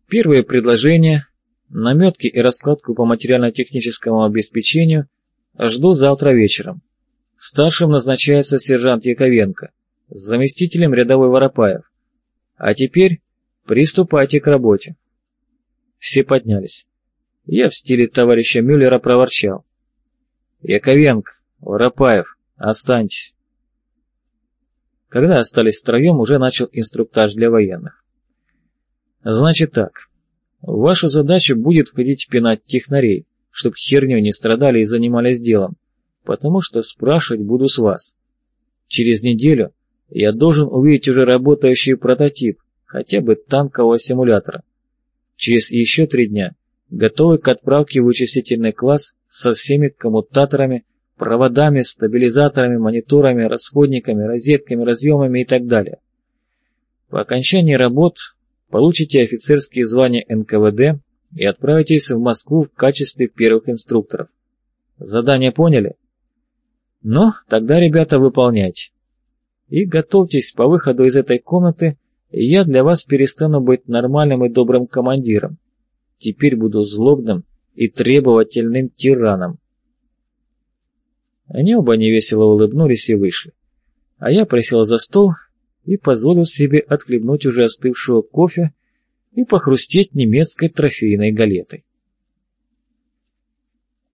Первые предложения, наметки и раскладку по материально-техническому обеспечению жду завтра вечером. Старшим назначается сержант Яковенко, заместителем рядовой Воропаев. А теперь приступайте к работе. Все поднялись. Я в стиле товарища Мюллера проворчал: Яковенко, Воропаев, останьтесь. Когда остались втроем, уже начал инструктаж для военных. Значит так, в вашу задачу будет входить пинать технарей, чтоб херню не страдали и занимались делом, потому что спрашивать буду с вас. Через неделю я должен увидеть уже работающий прототип, хотя бы танкового симулятора. Через еще 3 дня готовый к отправке в вычислительный класс со всеми коммутаторами, проводами, стабилизаторами, мониторами, расходниками, розетками, разъемами и так далее. По окончании работ получите офицерские звания НКВД и отправитесь в Москву в качестве первых инструкторов. Задание поняли? Ну, тогда, ребята, выполняйте. И готовьтесь, по выходу из этой комнаты я для вас перестану быть нормальным и добрым командиром. Теперь буду злобным и требовательным тираном. Они оба невесело улыбнулись и вышли. А я присел за стол и позволил себе отхлебнуть уже остывшего кофе и похрустеть немецкой трофейной галетой.